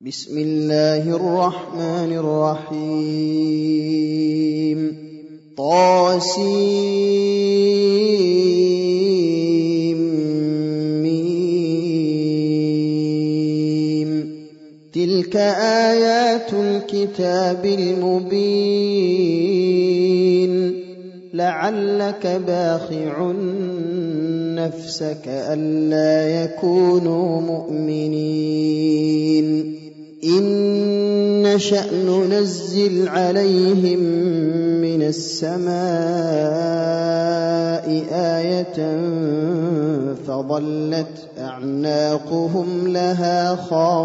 بسم الله الرحمن الرحيم طاسيم تلك آيات الكتاب المبين لعلك باخع نفسك ألا يكونوا مؤمنين إن نشأ ننزل عليهم من السماء آية فظلت أعناقهم لها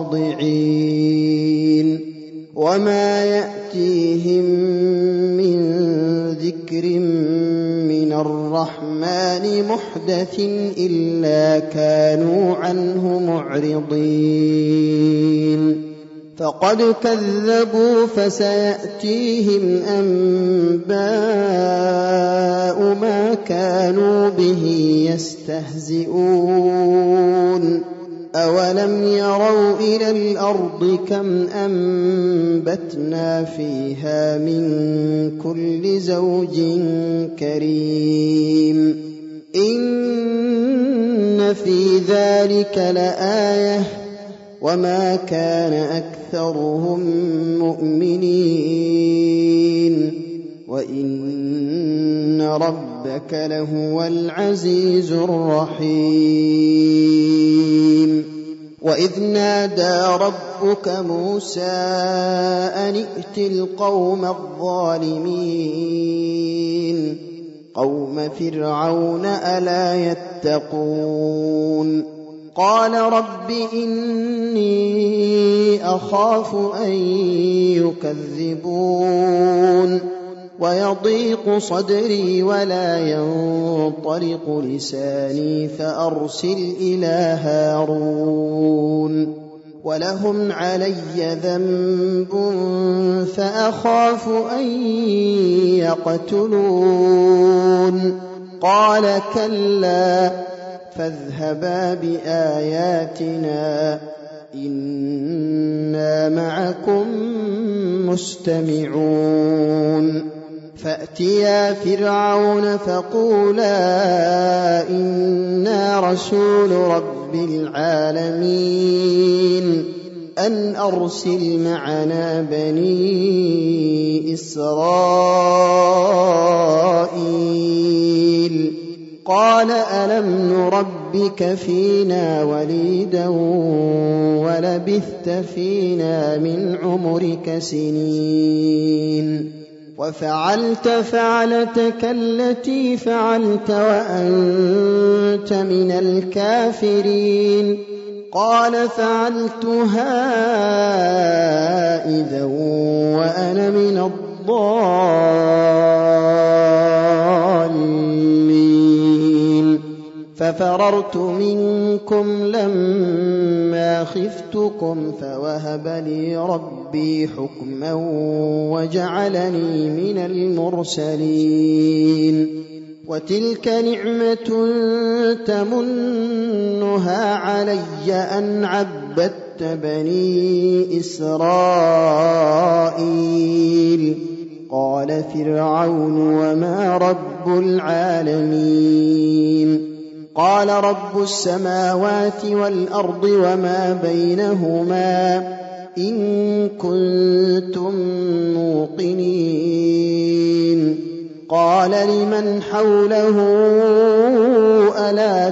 خاضعين وما يأتيهم من ذكر من الرحمن محدث إلا كانوا عنه معرضين فقد كذبوا فسيأتيهم أنباء ما كانوا به يستهزئون أولم يروا إلى الأرض كم أنبتنا فيها من كل زوج كريم إن في ذلك لآية وما كان أكثرهم مؤمنين وإن ربك لهو العزيز الرحيم وإذ نادى ربك موسى أن ائت القوم الظالمين قوم فرعون ألا يتقون قال رب إني أخاف أن يكذبون ويضيق صدري ولا ينطلق لساني فأرسل إلى هارون ولهم علي ذنب فأخاف أن يقتلون قال كلا فاذهبا بآياتنا إنا معكم مستمعون فأتيا فرعون فقولا إنا رسول رب العالمين أن أرسل معنا بني إسرائيل قال ألم نربك فينا وليدا ولبثت فينا من عمرك سنين وفعلت فعلتك التي فعلت وأنت من الكافرين قال فعلتها إذا وأنا من الضالين ففررت منكم لما خفتكم فوهب لي ربي حكما وجعلني من المرسلين وتلك نعمة تمنها علي أن عبدت بني إسرائيل قال فرعون وما رب العالمين قال رب السماوات والأرض وما بينهما إن كنتم موقنين قال لمن حوله ألا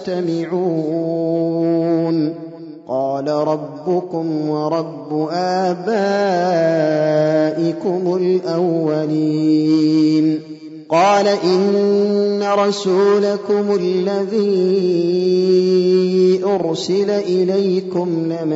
تستمعون قال ربكم ورب آبائكم الأولين قال إن رسولكم الذي أرسل إليكم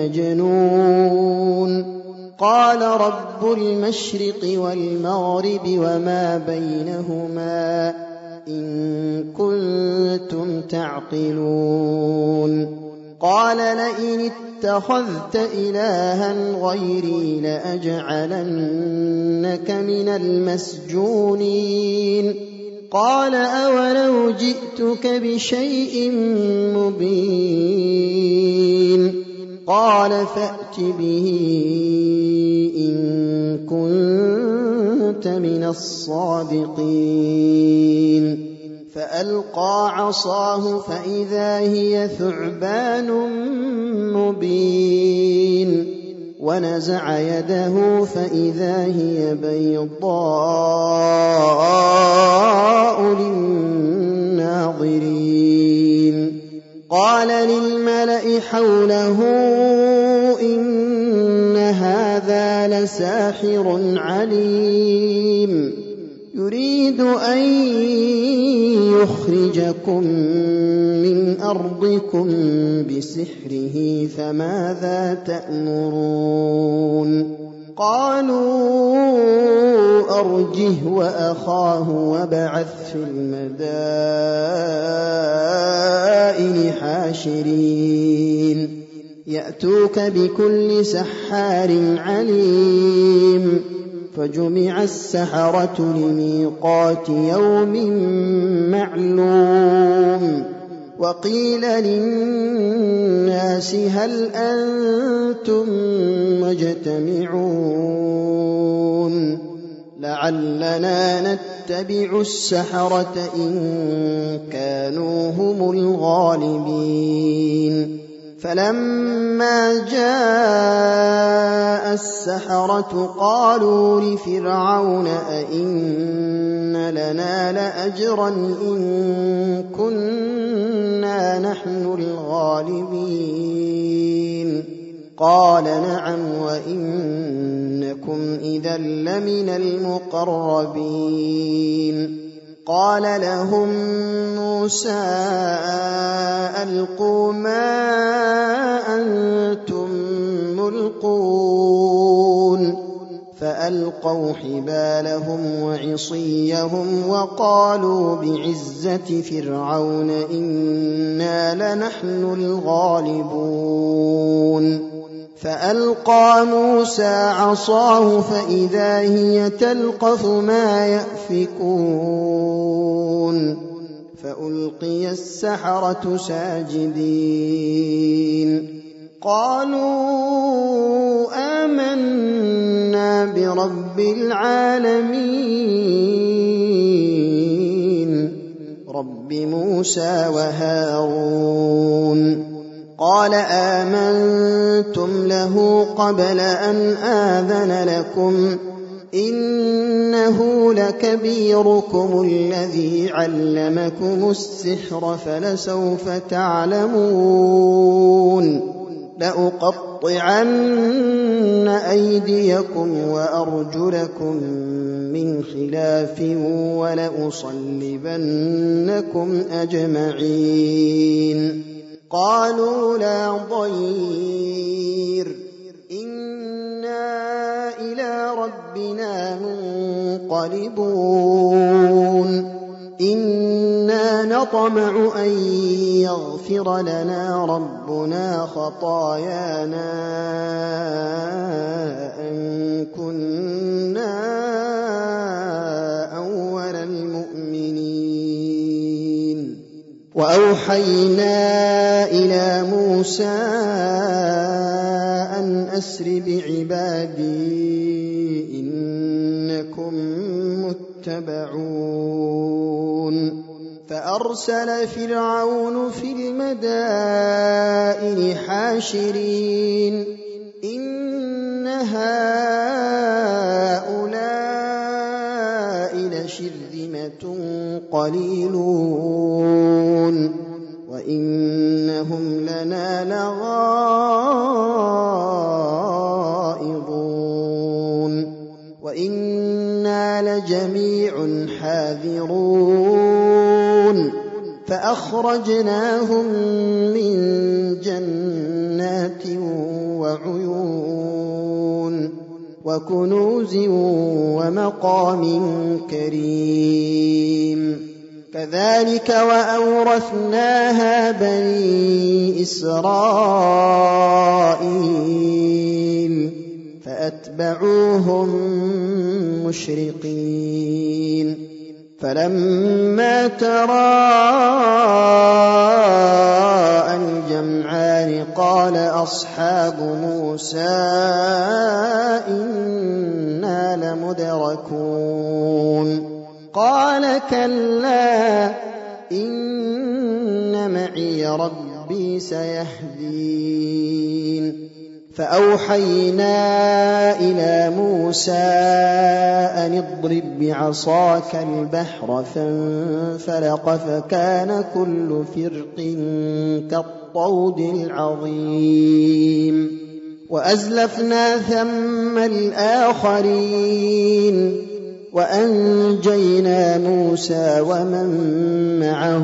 لمجنون قال رب المشرق والمغرب وما بينهما إن كنتم تعقلون قال لئن اتخذت إلها غيري لأجعلنك من المسجونين قال أولو جئتك بشيء مبين قال فأت به إن كنت من الصادقين فألقى عصاه فإذا هي ثعبان مبين ونزع يده فإذا هي بيضاء للناظرين قال للملأ حوله إن هذا لساحر عليم يريد أن يخرجكم من أرضكم بسحره فماذا تأمرون قالوا أرجه وأخاه وابعث في المدائن حاشرين يأتوك بكل سحار عليم فجمع السحرة لميقات يوم معلوم وقيل للناس هل أنتم مجتمعون لعلنا نتبع السحرة إن كانوا هم الغالبين فلما جاء السحرة قالوا لفرعون أئن لنا لأجرا إن كنا نحن الغالبين قال نعم وإنكم إذا لمن المقربين قال لهم موسى ألقوا ما أنتم ملقون فألقوا حبالهم وعصيهم وقالوا بعزة فرعون إنا لنحن الغالبون فألقى موسى عصاه فإذا هي تلقف ما يأفكون فألقي السحرة ساجدين قالوا آمنا برب العالمين رب موسى وهارون قال آمنتم له قبل أن آذن لكم إنه لكبيركم الذي علمكم السحر فلسوف تعلمون لأقطعن أيديكم وأرجلكم من خلاف ولأصلبنكم أجمعين قالوا لا ضير إنا إلى ربنا منقلبون إنا نطمع أن يغفر لنا ربنا خطايانا أن كنا أول المؤمنين وأوحينا إلى موسى أن أسر بعبادي إنكم متبعون فأرسل فرعون في المدائن حاشرين إن هؤلاء لشرذمة قليلون وإنهم لنا لغائظون وإنا لجميع حاذرون فأخرجناهم من جنات وعيون وكنوز ومقام كريم كذلك وأورثناها بني إسرائيل فأتبعوهم مشرقين فلما تراءى الجمعان قال أصحاب موسى إنا لمدركون قال كلا إن معي ربي سيهدين فأوحينا إلى موسى أن اضرب بعصاك البحر فانفلق فكان كل فرق كالطود العظيم وأزلفنا ثم الآخرين وأنجينا موسى ومن معه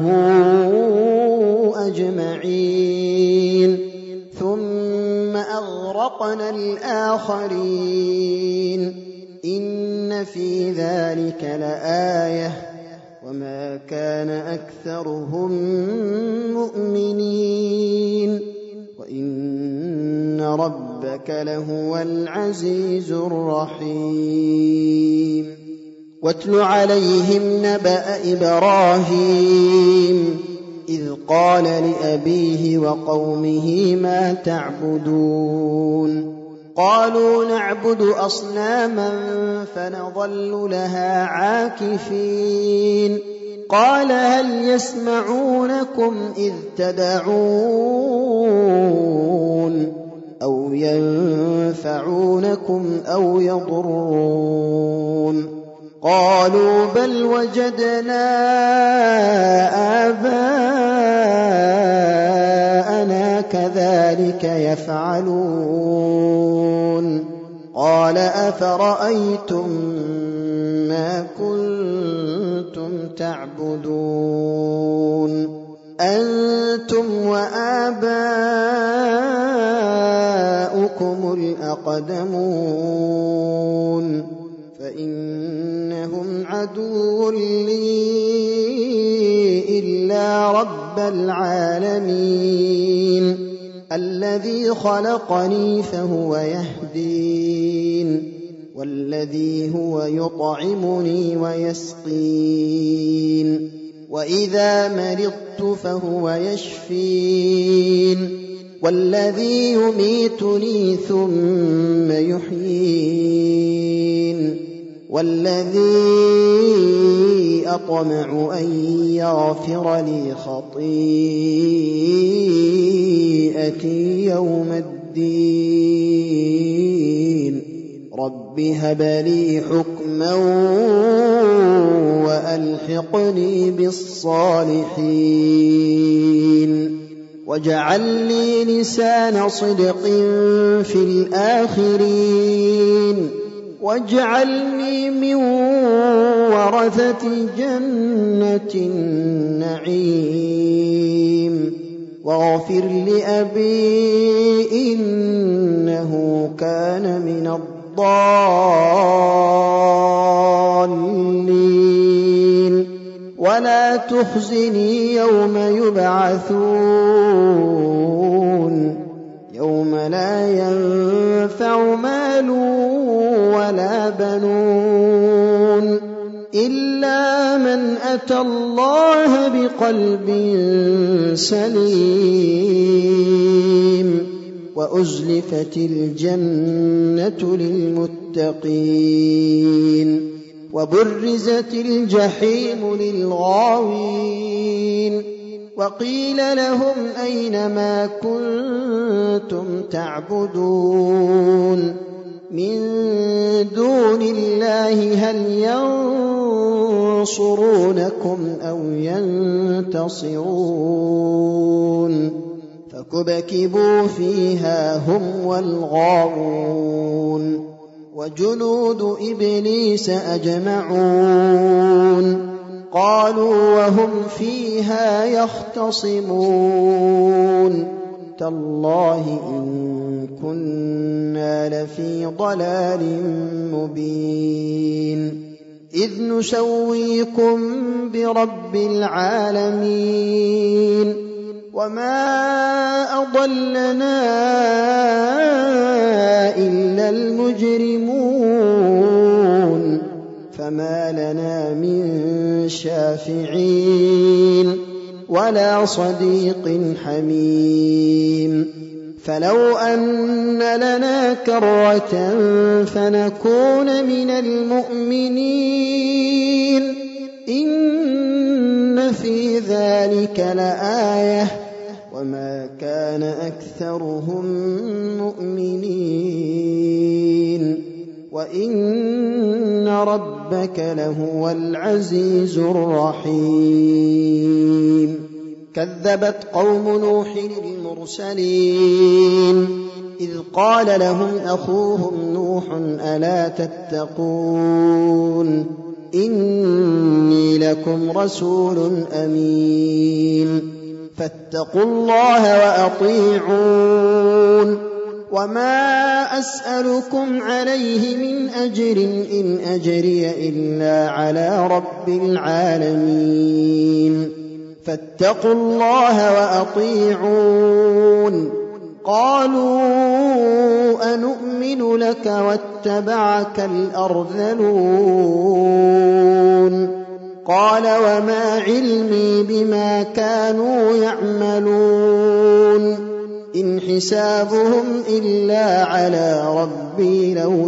أجمعين ثم أغرقنا الآخرين إن في ذلك لآية وما كان أكثرهم مؤمنين وإن ربك لهو العزيز الرحيم واتل عليهم نبأ إبراهيم إذ قال لأبيه وقومه ما تعبدون قالوا نعبد أصناما فنظل لها عاكفين قال هل يسمعونكم إذ تدعون أو ينفعونكم أو يضرون قالوا بل وجدنا آباءنا كذلك يفعلون قال أفرأيتم ما كنتم تعبدون أنتم وآباؤكم الأقدمون فإنهم عدو لي إلا رب العالمين الذي خلقني فهو يهدين والذي هو يطعمني ويسقين وإذا مرضت فهو يشفين والذي يميتني ثم يحيين والذي أطمع أن يغفر لي خطيئتي يوم الدين رب هب لي حكما وألحقني بالصالحين واجعل لي لسان صدق في الآخرين واجعلني من ورثة جنة النعيم واغفر لأبي إنه كان من الضالين ولا تخزني يوم يبعثون يوم لا ينفع مال ولا بنون إلا من أتى الله بقلب سليم وأزلفت الجنة للمتقين وبرزت الجحيم للغاوين وقيل لهم أين ما كنتم تعبدون من دون الله هل ينصرونكم أو ينتصرون فكبكبوا فيها هم والغاوون وجنود إبليس أجمعون قالوا وهم فيها يختصمون تالله إن كنا لفي ضلال مبين إذ نسويكم برب العالمين وما أضلنا إلا المجرمون فما لنا من شافعين ولا صديق حميم فلو أن لنا كرة فنكون من المؤمنين إن في ذلك لآية وما كان أكثرهم مؤمنين وإن ربك لهو العزيز الرحيم كذبت قوم نوح المرسلين إذ قال لهم أخوهم نوح ألا تتقون إني لكم رسول أمين فاتقوا الله وأطيعون وما أسألكم عليه من أجر إن أجري إلا على رب العالمين فاتقوا الله وأطيعون قالوا أنؤمن لك واتبعك الأرذلون قال وما علمي بما كانوا يعملون إن حسابهم إلا على ربي لو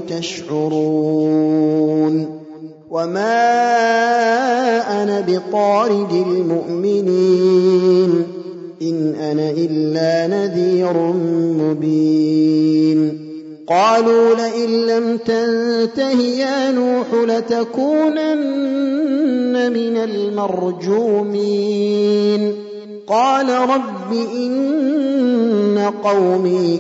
تشعرون وما أنا بطارد المؤمنين إن أنا إلا نذير مبين قالوا لئن لم تنته يا نوح لتكونن من المرجومين قال رب إن قومي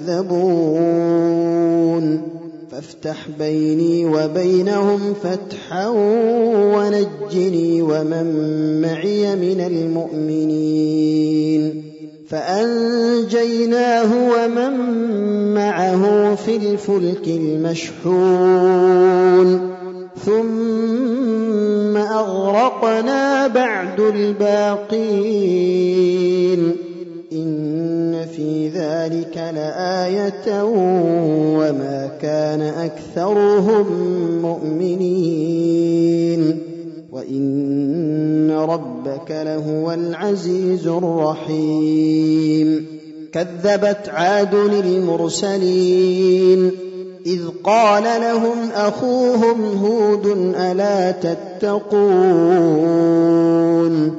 كذبون فافتح بيني وبينهم فتحا ونجني ومن معي من المؤمنين فأنجيناه ومن معه في الفلك المشحون ثم أغرقنا بعد الباقين إن في ذلك لآية وما كان أكثرهم مؤمنين وإن ربك لهو العزيز الرحيم كذبت عاد المرسلين إذ قال لهم أخوهم هود ألا تتقون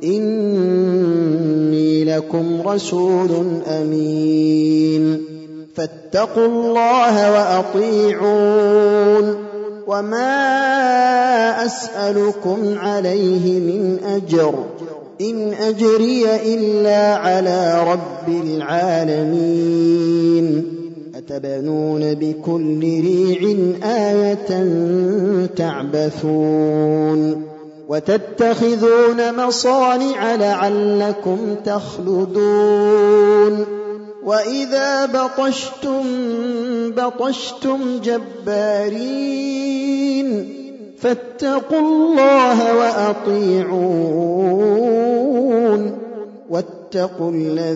إني لكم رسول أمين فاتقوا الله وأطيعون وما أسألكم عليه من أجر إن أجري إلا على رب العالمين أتبنون بكل ريع آية تعبثون وتتخذون مصانع لعلكم تخلدون وإذا بطشتم جبارين فاتقوا الله وأطيعون واتقوا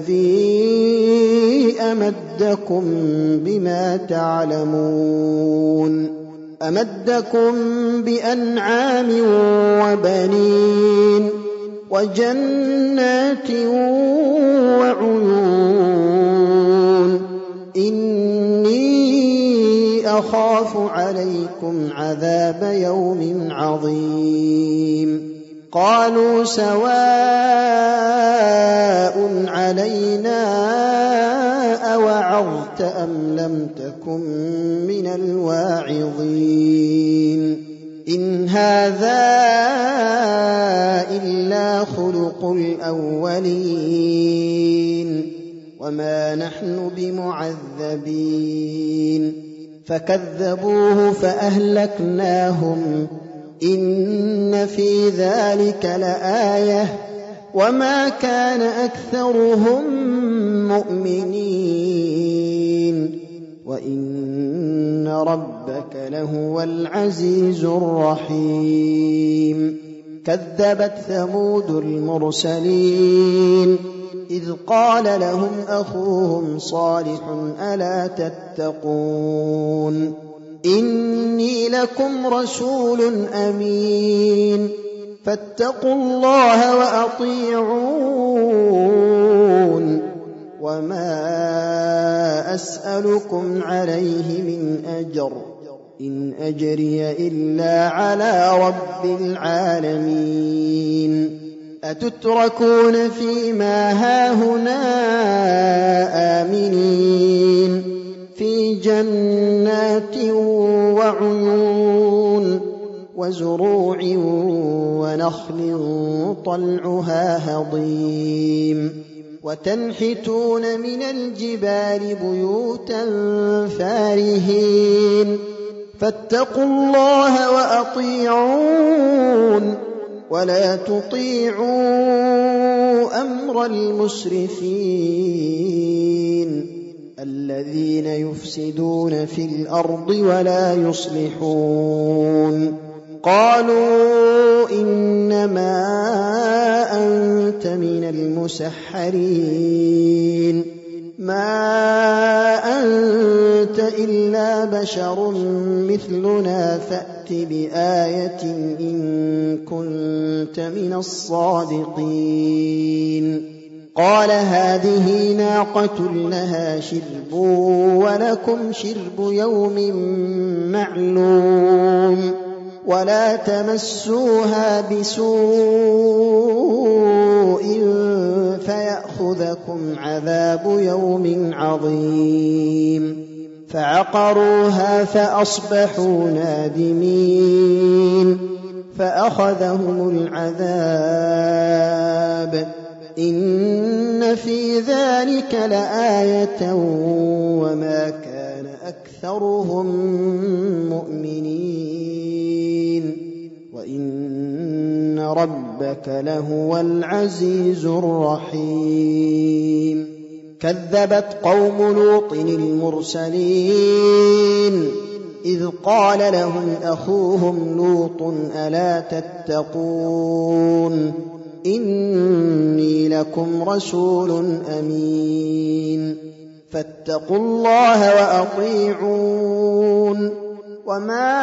الذي أمدكم بما تعلمون أمدكم بأنعام وبنين وجنات وعيون إني أخاف عليكم عذاب يوم عظيم قالوا سواء علينا أوعظت أم لم تكن من الواعظين إن هذا إلا خلق الأولين وما نحن بمعذبين فكذبوه فأهلكناهم إن في ذلك لآية وما كان أكثرهم مؤمنين وإن ربك لهو العزيز الرحيم كذبت ثمود المرسلين إذ قال لهم أخوهم صالح ألا تتقون إني لكم رسول أمين فاتقوا الله وأطيعون وما أسألكم عليه من أجر إن أجري إلا على رب العالمين أتتركون فيما هاهنا آمنين في جنات وعيون وزروع ونخل طلعها هضيم وتنحتون من الجبال بيوتا فارهين فاتقوا الله وأطيعون ولا تطيعوا أمر المسرفين الذين يفسدون في الأرض ولا يصلحون قالوا إنما أنت من المسحرين ما أنت إلا بشر مثلنا فأت بآية إن كنت من الصادقين قال هذه ناقة لها شرب ولكم شرب يوم معلوم ولا تمسوها بسوء فيأخذكم عذاب يوم عظيم فعقروها فأصبحوا نادمين فأخذهم العذاب إن في ذلك لآية وما كان أكثرهم مؤمنين وإن ربك لهو العزيز الرحيم كذبت قوم لوط المرسلين إذ قال لهم أخوهم لوط ألا تتقون إني لكم رسول أمين فاتقوا الله وأطيعون وما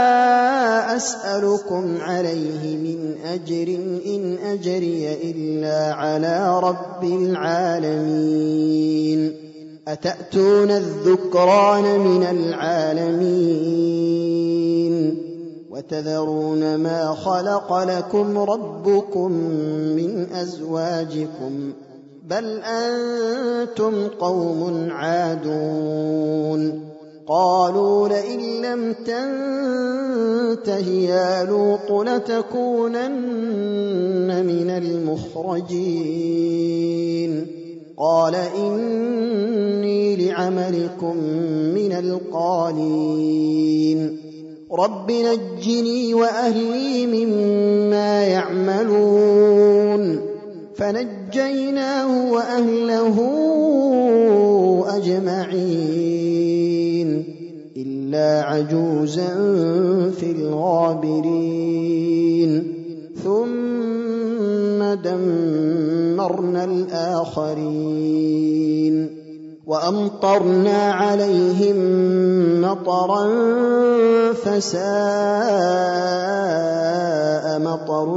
أسألكم عليه من أجر إن أجري إلا على رب العالمين أتأتون الذكران من العالمين وتذرون ما خلق لكم ربكم من أزواجكم بل أنتم قوم عادون قالوا لئن لم تنته يا لوط لتكونن من المخرجين قال إني لعملكم من القالين رب نجني وأهلي مما يعملون فنجيناه وأهله أجمعين إلا عجوزا في الغابرين ثم دمرنا الآخرين وأمطرنا عليهم مطرا فساء مطر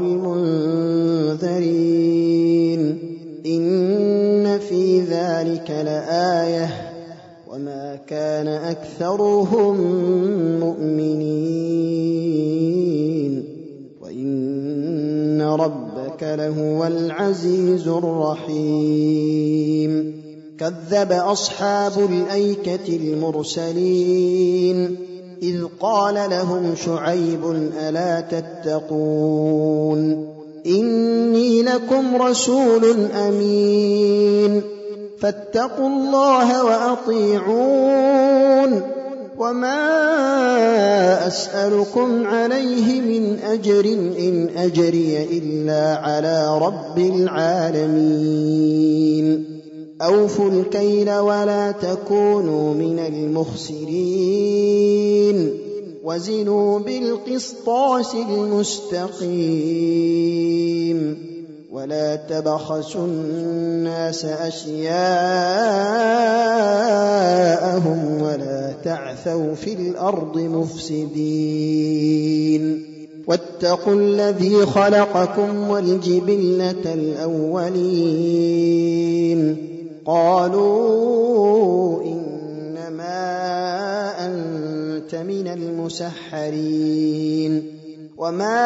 المنذرين إن في ذلك لآية وما كان أكثرهم مؤمنين وإن ربك لهو العزيز الرحيم كذب أصحاب الأيكة المرسلين إذ قال لهم شعيب ألا تتقون إني لكم رسول أمين فاتقوا الله وأطيعون وما أسألكم عليه من أجر إن أجري إلا على رب العالمين أوفوا الكيل ولا تكونوا من المخسرين وزنوا بالقسطاس المستقيم ولا تبخسوا الناس أشياءهم ولا تعثوا في الأرض مفسدين واتقوا الذي خلقكم والجبلة الأولين قالوا إنما أنت من المسحرين وما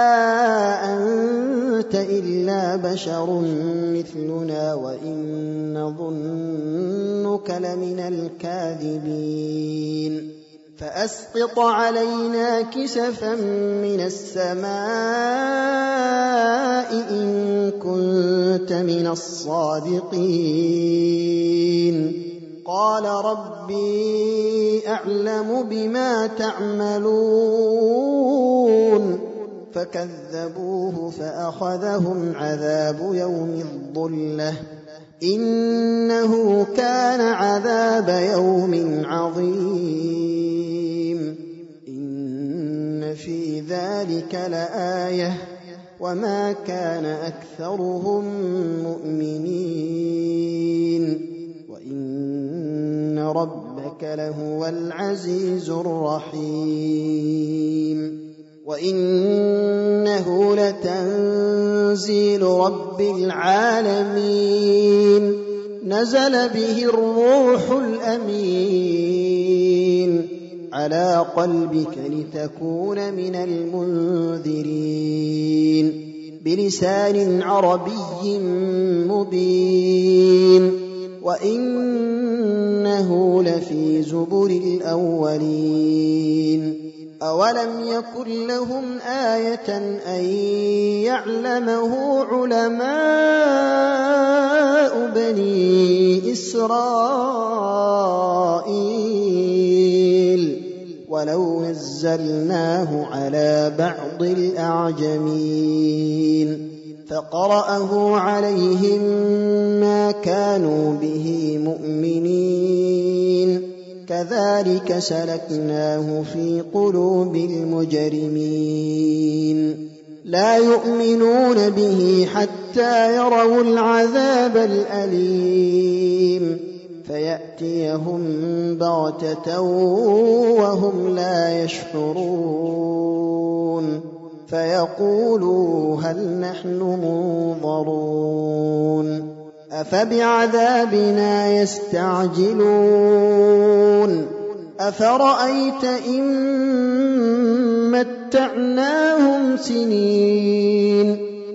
أنت إلا بشر مثلنا وإن نظنك لمن الكاذبين فأسقط علينا كسفا من السماء إن كنت من الصادقين قال ربي أعلم بما تعملون فكذبوه فأخذهم عذاب يوم الظلة إنه كان عذاب يوم عظيم إن في ذلك لآية وما كان أكثرهم مؤمنين وإن ربك لهو العزيز الرحيم وإنه لتنزيل رب العالمين نزل به الروح الأمين على قلبك لتكون من المنذرين بلسان عربي مبين وإنه لفي زبر الأولين أولم يكن لهم آية أن يعلمه علماء بني إسرائيل ولو نزلناه على بعض الأعجمين فقرأه عليهم ما كانوا به مؤمنين كذلك سلكناه في قلوب المجرمين لا يؤمنون به حتى يروا العذاب الأليم فيأتيهم بغتة وهم لا يشعرون فيقولوا هل نحن منظرون أفبعذابنا يستعجلون أفرأيت إن متعناهم سنين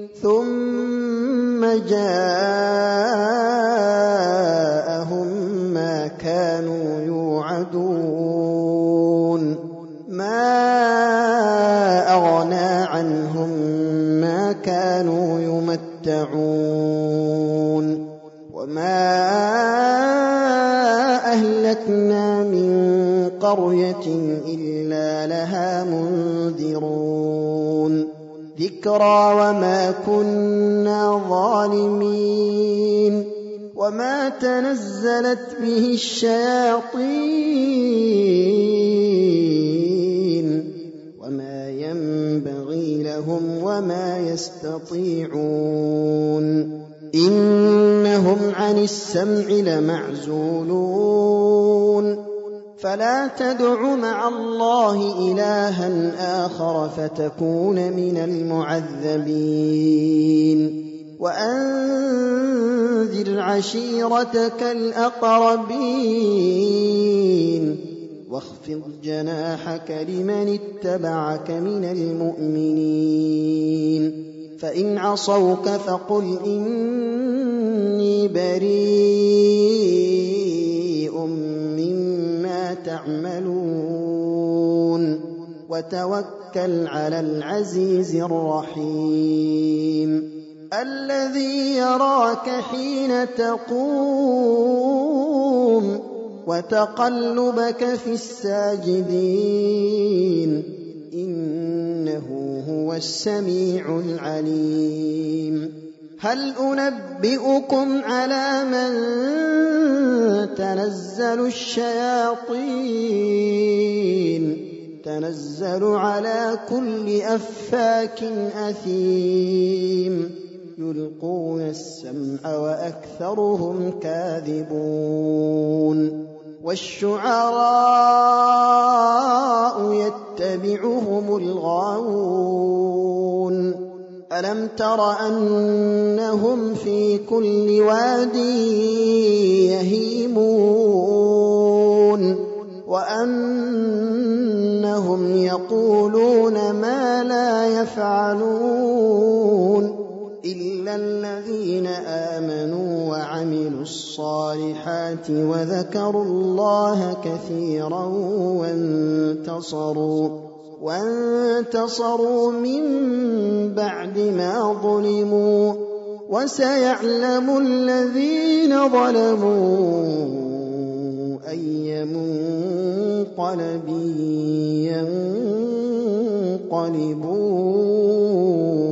ثم جاءهم ما كانوا يوعدون ما أغنى عنهم ما كانوا يمتعون وما أهلكنا من قرية إلا لها منذرون ذكرى وما كنا ظالمين وما تنزلت به الشياطين وما ينبغي لهم وما يستطيعون إنهم عن السمع لمعزولون فلا تدع مع الله إلها آخر فتكون من المعذبين وأنذر عشيرتك الأقربين واخفض جناحك لمن اتبعك من المؤمنين فإن عصوك فقل إني بريء مما تعملون وتوكل على العزيز الرحيم الذي يراك حين تقوم وتقلبك في الساجدين إنه هو السميع العليم هل أنبئكم على من تنزل الشياطين تنزل على كل أفاك أثيم يلقون السمع وأكثرهم كاذبون والشعراء يتبعهم الغاوون ألم تر أنهم في كل واد يهيمون وأنهم يقولون ما لا يفعلون إلا الذين آمنوا وعملوا الصالحات وذكروا الله كثيرا وانتصروا من بعد ما ظلموا وسيعلم الذين ظلموا أي منقلب ينقلبون